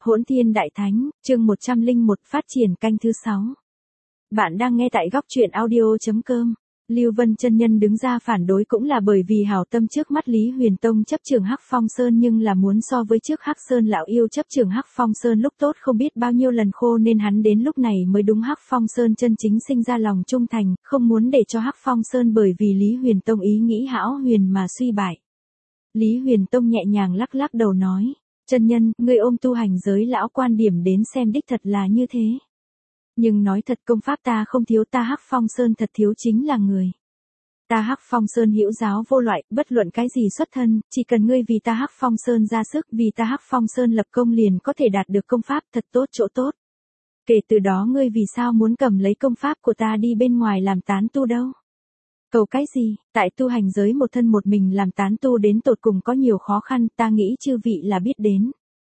Hỗn Thiên Đại Thánh, chương 101 phát triển canh thứ 6. Bạn đang nghe tại góc truyện audio.com. Lưu Vân chân nhân đứng ra phản đối cũng là bởi vì hảo tâm trước mắt Lý Huyền Tông chấp trưởng Hắc Phong Sơn, nhưng là muốn so với trước Hắc Sơn lão yêu chấp trưởng Hắc Phong Sơn lúc tốt không biết bao nhiêu lần khô, nên hắn đến lúc này mới đúng Hắc Phong Sơn chân chính sinh ra lòng trung thành, không muốn để cho Hắc Phong Sơn bởi vì Lý Huyền Tông ý nghĩ hão huyền mà suy bại. Lý Huyền Tông nhẹ nhàng lắc lắc đầu nói: chân nhân, ngươi ôm tu hành giới lão quan điểm đến xem đích thật là như thế. Nhưng nói thật, công pháp ta không thiếu, ta Hắc Phong Sơn thật thiếu chính là người. Ta Hắc Phong Sơn hữu giáo vô loại, bất luận cái gì xuất thân, chỉ cần ngươi vì ta Hắc Phong Sơn ra sức, vì ta Hắc Phong Sơn lập công liền có thể đạt được công pháp thật tốt chỗ tốt. Kể từ đó ngươi vì sao muốn cầm lấy công pháp của ta đi bên ngoài làm tán tu đâu? Cầu cái gì? Tại tu hành giới một thân một mình làm tán tu đến tột cùng có nhiều khó khăn, ta nghĩ chư vị là biết đến.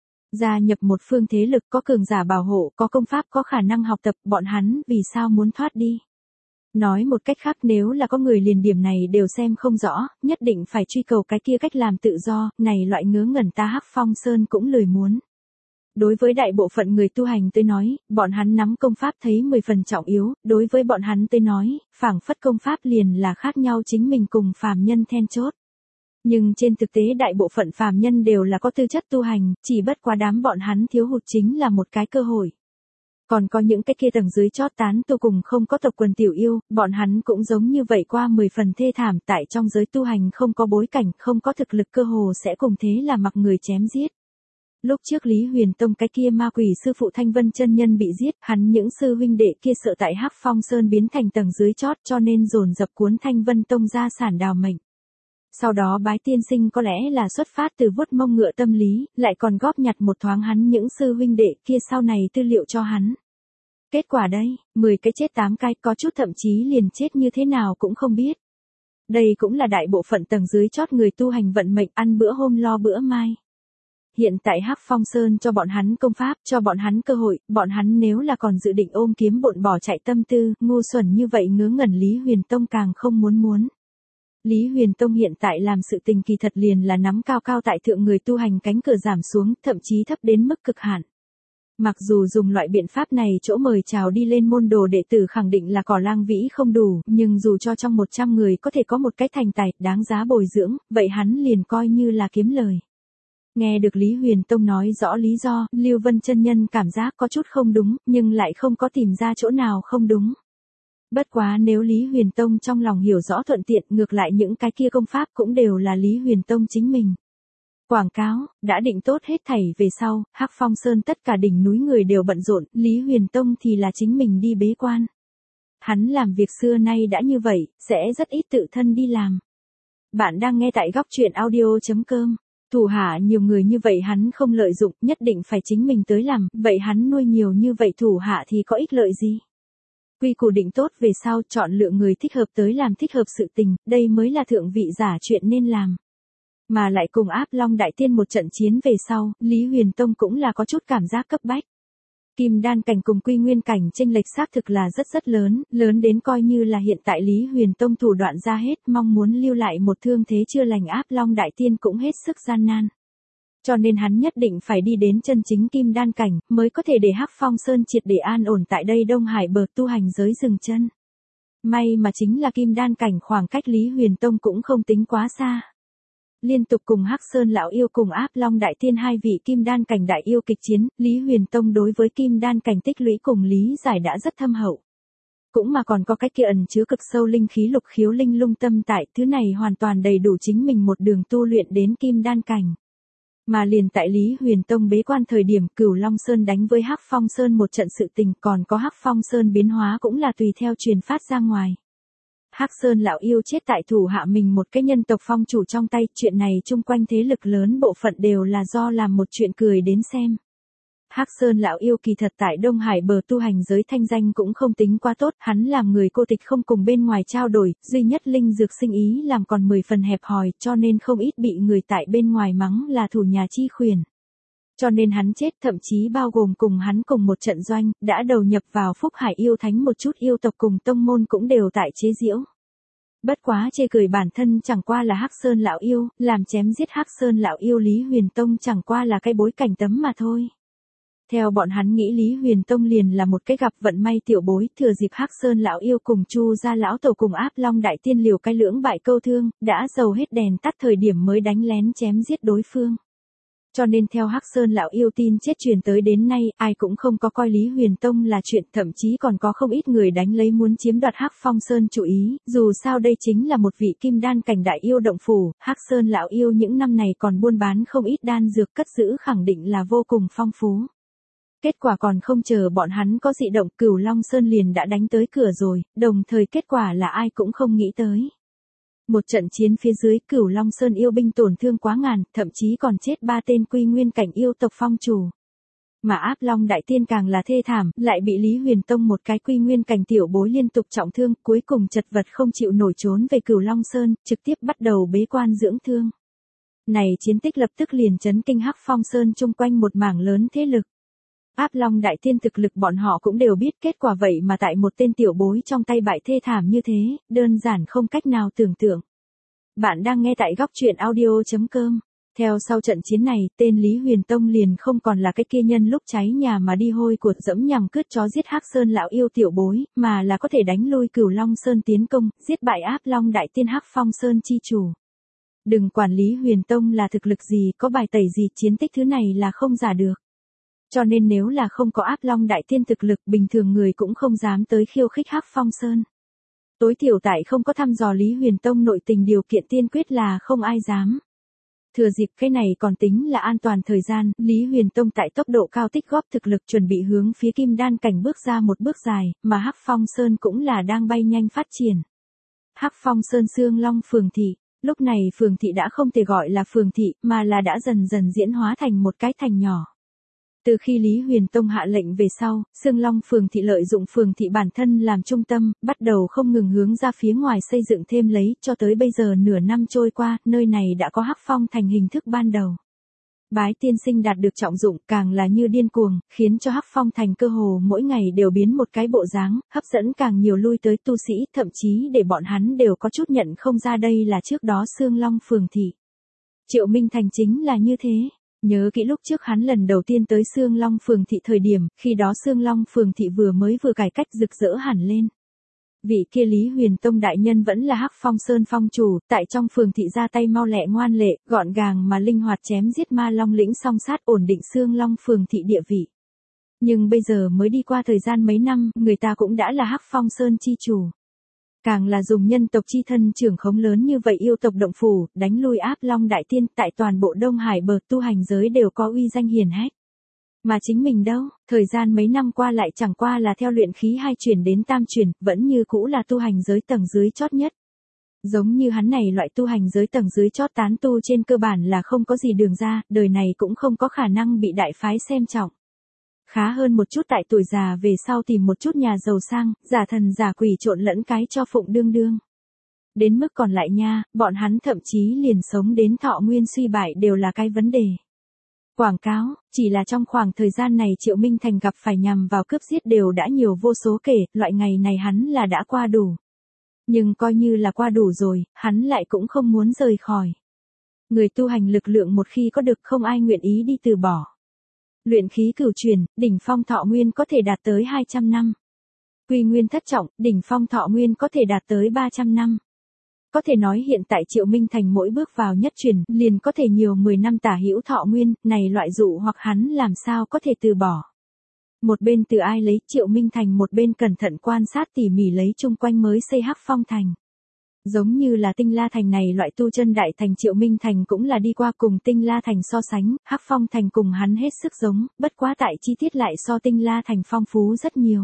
Gia nhập một phương thế lực có cường giả bảo hộ, có công pháp, có khả năng học tập, bọn hắn vì sao muốn thoát đi? Nói một cách khác, nếu là có người liền điểm này đều xem không rõ, nhất định phải truy cầu cái kia cách làm tự do, này loại ngớ ngẩn ta Hắc Phong Sơn cũng lười muốn. Đối với đại bộ phận người tu hành tới nói, bọn hắn nắm công pháp thấy 10 phần trọng yếu, đối với bọn hắn tới nói, phảng phất công pháp liền là khác nhau chính mình cùng phàm nhân then chốt. Nhưng trên thực tế đại bộ phận phàm nhân đều là có tư chất tu hành, chỉ bất quá đám bọn hắn thiếu hụt chính là một cái cơ hội. Còn có những cái kia tầng dưới chót tán tu cùng không có tộc quần tiểu yêu, bọn hắn cũng giống như vậy qua 10 phần thê thảm, tại trong giới tu hành không có bối cảnh, không có thực lực, cơ hồ sẽ cùng thế là mặc người chém giết. Lúc trước Lý Huyền Tông cái kia ma quỷ sư phụ Thanh Vân chân nhân bị giết, hắn những sư huynh đệ kia sợ tại Hắc Phong Sơn biến thành tầng dưới chót, cho nên dồn dập cuốn Thanh Vân Tông ra sản đào mệnh. Sau đó Bái tiên sinh có lẽ là xuất phát từ vuốt mông ngựa tâm lý, lại còn góp nhặt một thoáng hắn những sư huynh đệ kia sau này tư liệu cho hắn. Kết quả đây, 10 cái chết 8 cái, có chút thậm chí liền chết như thế nào cũng không biết. Đây cũng là đại bộ phận tầng dưới chót người tu hành vận mệnh, ăn bữa hôm lo bữa mai. Hiện tại Hắc Phong Sơn cho bọn hắn công pháp, cho bọn hắn cơ hội, bọn hắn nếu là còn dự định ôm kiếm bộn bỏ chạy tâm tư, ngu xuẩn như vậy ngớ ngẩn Lý Huyền Tông càng không muốn. Lý Huyền Tông hiện tại làm sự tình kỳ thật liền là nắm cao cao tại thượng người tu hành cánh cửa giảm xuống, thậm chí thấp đến mức cực hạn. Mặc dù dùng loại biện pháp này chỗ mời chào đi lên môn đồ đệ tử khẳng định là cỏ lang vĩ không đủ, nhưng dù cho trong 100 người có thể có một cái thành tài, đáng giá bồi dưỡng, vậy hắn liền coi như là kiếm lời. Nghe được Lý Huyền Tông nói rõ lý do, Lưu Vân chân nhân cảm giác có chút không đúng, nhưng lại không có tìm ra chỗ nào không đúng. Bất quá nếu Lý Huyền Tông trong lòng hiểu rõ thuận tiện, ngược lại những cái kia công pháp cũng đều là Lý Huyền Tông chính mình. Quảng cáo, đã định tốt hết thảy về sau, Hắc Phong Sơn tất cả đỉnh núi người đều bận rộn, Lý Huyền Tông thì là chính mình đi bế quan. Hắn làm việc xưa nay đã như vậy, sẽ rất ít tự thân đi làm. Bạn đang nghe tại góc truyện audio.com. Thủ hạ nhiều người như vậy hắn không lợi dụng, nhất định phải chính mình tới làm, vậy hắn nuôi nhiều như vậy thủ hạ thì có ích lợi gì? Quy củ định tốt về sau, chọn lựa người thích hợp tới làm thích hợp sự tình, đây mới là thượng vị giả chuyện nên làm. Mà lại cùng Áp Long Đại Tiên một trận chiến về sau, Lý Huyền Tông cũng là có chút cảm giác cấp bách. Kim đan cảnh cùng quy nguyên cảnh chênh lệch xác thực là rất lớn, lớn đến coi như là hiện tại Lý Huyền Tông thủ đoạn ra hết, mong muốn lưu lại một thương thế chưa lành Áp Long Đại Tiên cũng hết sức gian nan. Cho nên hắn nhất định phải đi đến chân chính kim đan cảnh, mới có thể để Hắc Phong Sơn triệt để an ổn tại đây Đông Hải bờ tu hành giới dừng chân. May mà chính là kim đan cảnh khoảng cách Lý Huyền Tông cũng không tính quá xa. Liên tục cùng Hắc Sơn lão yêu cùng Áp Long Đại Tiên hai vị kim đan cảnh đại yêu kịch chiến, Lý Huyền Tông đối với kim đan cảnh tích lũy cùng lý giải đã rất thâm hậu. Cũng mà còn có cái kia ẩn chứa cực sâu linh khí lục khiếu linh lung tâm tại, thứ này hoàn toàn đầy đủ chính mình một đường tu luyện đến kim đan cảnh. Mà liền tại Lý Huyền Tông bế quan thời điểm Cửu Long Sơn đánh với Hắc Phong Sơn một trận sự tình, còn có Hắc Phong Sơn biến hóa cũng là tùy theo truyền phát ra ngoài. Hắc Sơn lão yêu chết tại thủ hạ mình một cái nhân tộc phong chủ trong tay, chuyện này chung quanh thế lực lớn bộ phận đều là do làm một chuyện cười đến xem. Hắc Sơn lão yêu kỳ thật tại Đông Hải bờ tu hành giới thanh danh cũng không tính quá tốt, hắn làm người cô tịch không cùng bên ngoài trao đổi, duy nhất linh dược sinh ý làm còn 10 phần hẹp hòi, cho nên không ít bị người tại bên ngoài mắng là thủ nhà chi khuyển. Cho nên hắn chết, thậm chí bao gồm cùng hắn cùng một trận doanh, đã đầu nhập vào Phúc Hải yêu thánh một chút yêu tộc cùng tông môn cũng đều tại chế giễu. Bất quá chê cười bản thân chẳng qua là Hắc Sơn lão yêu, làm chém giết Hắc Sơn lão yêu Lý Huyền Tông chẳng qua là cái bối cảnh tấm mà thôi. Theo bọn hắn nghĩ Lý Huyền Tông liền là một cái gặp vận may tiểu bối, thừa dịp Hắc Sơn lão yêu cùng Chu gia lão tổ cùng Áp Long đại tiên liều cái lưỡng bại câu thương, đã dầu hết đèn tắt thời điểm mới đánh lén chém giết đối phương. Cho nên theo Hắc Sơn lão yêu tin chết truyền tới đến nay, ai cũng không có coi Lý Huyền Tông là chuyện, thậm chí còn có không ít người đánh lấy muốn chiếm đoạt Hắc Phong Sơn chủ ý, dù sao đây chính là một vị kim đan cảnh đại yêu động phủ, Hắc Sơn lão yêu những năm này còn buôn bán không ít đan dược cất giữ khẳng định là vô cùng phong phú. Kết quả còn không chờ bọn hắn có dị động, Cửu Long Sơn liền đã đánh tới cửa rồi, đồng thời kết quả là ai cũng không nghĩ tới. Một trận chiến phía dưới, Cửu Long Sơn yêu binh tổn thương quá ngàn, thậm chí còn chết 3 tên quy nguyên cảnh yêu tộc phong chủ. Mà Áp Long đại tiên càng là thê thảm, lại bị Lý Huyền Tông một cái quy nguyên cảnh tiểu bối liên tục trọng thương, cuối cùng chật vật không chịu nổi trốn về Cửu Long Sơn, trực tiếp bắt đầu bế quan dưỡng thương. Này chiến tích lập tức liền chấn kinh Hắc Phong Sơn chung quanh một mảng lớn thế lực. Áp Long đại tiên thực lực bọn họ cũng đều biết, kết quả vậy mà tại một tên tiểu bối trong tay bại thê thảm như thế, đơn giản không cách nào tưởng tượng. Bạn đang nghe tại góc truyện audio.com. Theo sau trận chiến này, tên Lý Huyền Tông liền không còn là cái kia nhân lúc cháy nhà mà đi hôi của dẫm nhằm cướp chó giết Hắc Sơn lão yêu tiểu bối, mà là có thể đánh lui Cửu Long Sơn tiến công, giết bại Áp Long đại tiên Hắc Phong Sơn chi chủ. Đừng quản Lý Huyền Tông là thực lực gì, có bài tẩy gì, chiến tích thứ này là không giả được. Cho nên nếu là không có Áp Long đại tiên thực lực, bình thường người cũng không dám tới khiêu khích Hắc Phong Sơn. Tối thiểu tại không có thăm dò Lý Huyền Tông nội tình điều kiện tiên quyết là không ai dám. Thừa dịp cái này còn tính là an toàn thời gian, Lý Huyền Tông tại tốc độ cao tích góp thực lực chuẩn bị hướng phía kim đan cảnh bước ra một bước dài, mà Hắc Phong Sơn cũng là đang bay nhanh phát triển. Hắc Phong Sơn Xương Long phường thị, lúc này phường thị đã không thể gọi là phường thị, mà là đã dần dần diễn hóa thành một cái thành nhỏ. Từ khi Lý Huyền Tông hạ lệnh về sau, Xương Long phường thị lợi dụng phường thị bản thân làm trung tâm, bắt đầu không ngừng hướng ra phía ngoài xây dựng thêm lấy, cho tới bây giờ nửa năm trôi qua, nơi này đã có Hắc Phong thành hình thức ban đầu. Bái tiên sinh đạt được trọng dụng, càng là như điên cuồng, khiến cho Hắc Phong thành cơ hồ mỗi ngày đều biến một cái bộ dáng, hấp dẫn càng nhiều lui tới tu sĩ, thậm chí để bọn hắn đều có chút nhận không ra đây là trước đó Xương Long phường thị. Triệu Minh Thành chính là như thế. Nhớ kỹ lúc trước hắn lần đầu tiên tới Xương Long phường thị thời điểm, khi đó Xương Long phường thị vừa cải cách rực rỡ hẳn lên. Vị kia Lý Huyền Tông đại nhân vẫn là Hắc Phong Sơn phong chủ, tại trong phường thị ra tay mau lẹ ngoan lệ, gọn gàng mà linh hoạt chém giết ma long lĩnh song sát, ổn định Xương Long phường thị địa vị. Nhưng bây giờ mới đi qua thời gian mấy năm, người ta cũng đã là Hắc Phong Sơn chi chủ. Càng là dùng nhân tộc chi thân trưởng khống lớn như vậy yêu tộc động phủ, đánh lui Áp Long đại tiên, tại toàn bộ Đông Hải bờ tu hành giới đều có uy danh hiển hách. Mà chính mình đâu, thời gian mấy năm qua lại chẳng qua là theo luyện khí 2 chuyển đến tam chuyển, vẫn như cũ là tu hành giới tầng dưới chót nhất. Giống như hắn này loại tu hành giới tầng dưới chót tán tu trên cơ bản là không có gì đường ra, đời này cũng không có khả năng bị đại phái xem trọng. Khá hơn một chút tại tuổi già về sau tìm một chút nhà giàu sang, giả thần giả quỷ trộn lẫn cái cho phụng đương đương. Đến mức còn lại nha, bọn hắn thậm chí liền sống đến thọ nguyên suy bại đều là cái vấn đề. Quảng cáo, chỉ là trong khoảng thời gian này Triệu Minh Thành gặp phải nhằm vào cướp giết đều đã nhiều vô số kể, loại ngày này hắn là đã qua đủ. Nhưng coi như là qua đủ rồi, hắn lại cũng không muốn rời khỏi. Người tu hành lực lượng một khi có được không ai nguyện ý đi từ bỏ. Luyện khí cửu chuyển, đỉnh phong thọ nguyên có thể đạt tới 200 năm. Quy nguyên thất trọng, đỉnh phong thọ nguyên có thể đạt tới 300 năm. Có thể nói hiện tại Triệu Minh Thành mỗi bước vào nhất chuyển, liền có thể nhiều 10 năm tả hữu thọ nguyên, này loại dụ hoặc hắn làm sao có thể từ bỏ. Một bên từ ai lấy Triệu Minh Thành, một bên cẩn thận quan sát tỉ mỉ lấy chung quanh mới xây Hắc Phong thành. Giống như là Tinh La thành này loại tu chân đại thành, Triệu Minh Thành cũng là đi qua cùng Tinh La thành so sánh, Hắc Phong thành cùng hắn hết sức giống, bất quá tại chi tiết lại so Tinh La thành phong phú rất nhiều.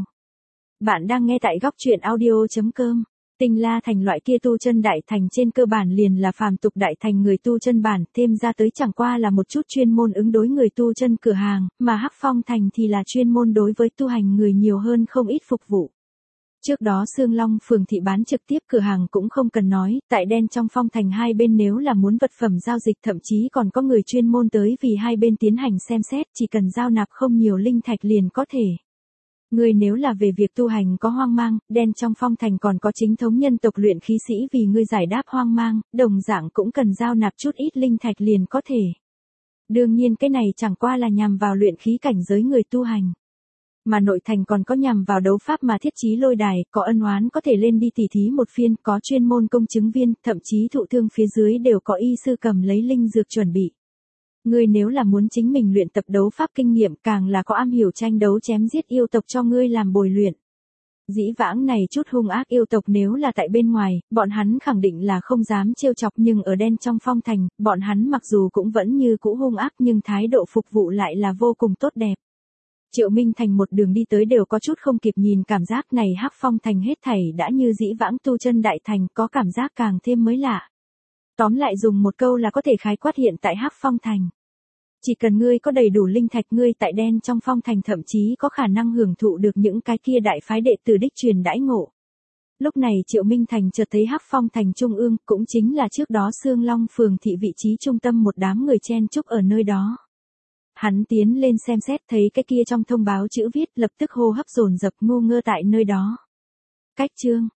Bạn đang nghe tại góc truyện audio.com. Tinh La thành loại kia tu chân đại thành trên cơ bản liền là phàm tục đại thành người tu chân bản, thêm ra tới chẳng qua là một chút chuyên môn ứng đối người tu chân cửa hàng, mà Hắc Phong thành thì là chuyên môn đối với tu hành người nhiều hơn không ít phục vụ. Trước đó Xương Long phường thị bán trực tiếp cửa hàng cũng không cần nói, tại đen trong phong thành hai bên nếu là muốn vật phẩm giao dịch, thậm chí còn có người chuyên môn tới vì hai bên tiến hành xem xét, chỉ cần giao nạp không nhiều linh thạch liền có thể. Người nếu là về việc tu hành có hoang mang, đen trong phong thành còn có chính thống nhân tộc luyện khí sĩ vì ngươi giải đáp hoang mang, đồng dạng cũng cần giao nạp chút ít linh thạch liền có thể. Đương nhiên cái này chẳng qua là nhằm vào luyện khí cảnh giới người tu hành. Mà nội thành còn có nhằm vào đấu pháp mà thiết trí lôi đài, có ân oán có thể lên đi tỉ thí một phiên, có chuyên môn công chứng viên, thậm chí thụ thương phía dưới đều có y sư cầm lấy linh dược chuẩn bị. Ngươi nếu là muốn chính mình luyện tập đấu pháp kinh nghiệm, càng là có am hiểu tranh đấu chém giết yêu tộc cho ngươi làm bồi luyện. Dĩ vãng này chút hung ác yêu tộc nếu là tại bên ngoài, bọn hắn khẳng định là không dám trêu chọc, nhưng ở đen trong phong thành, bọn hắn mặc dù cũng vẫn như cũ hung ác nhưng thái độ phục vụ lại là vô cùng tốt đẹp. Triệu Minh Thành một đường đi tới đều có chút không kịp nhìn, cảm giác này Hắc Phong thành hết thảy đã như dĩ vãng tu chân đại thành, có cảm giác càng thêm mới lạ. Tóm lại dùng một câu là có thể khái quát hiện tại Hắc Phong thành. Chỉ cần ngươi có đầy đủ linh thạch, ngươi tại đen trong phong thành thậm chí có khả năng hưởng thụ được những cái kia đại phái đệ tử đích truyền đãi ngộ. Lúc này Triệu Minh Thành chợt thấy Hắc Phong thành trung ương, cũng chính là trước đó Sương Long phường thị vị trí trung tâm, một đám người chen chúc ở nơi đó. Hắn tiến lên xem xét, thấy cái kia trong thông báo chữ viết, lập tức hô hấp dồn dập, ngu ngơ tại nơi đó. Cách chương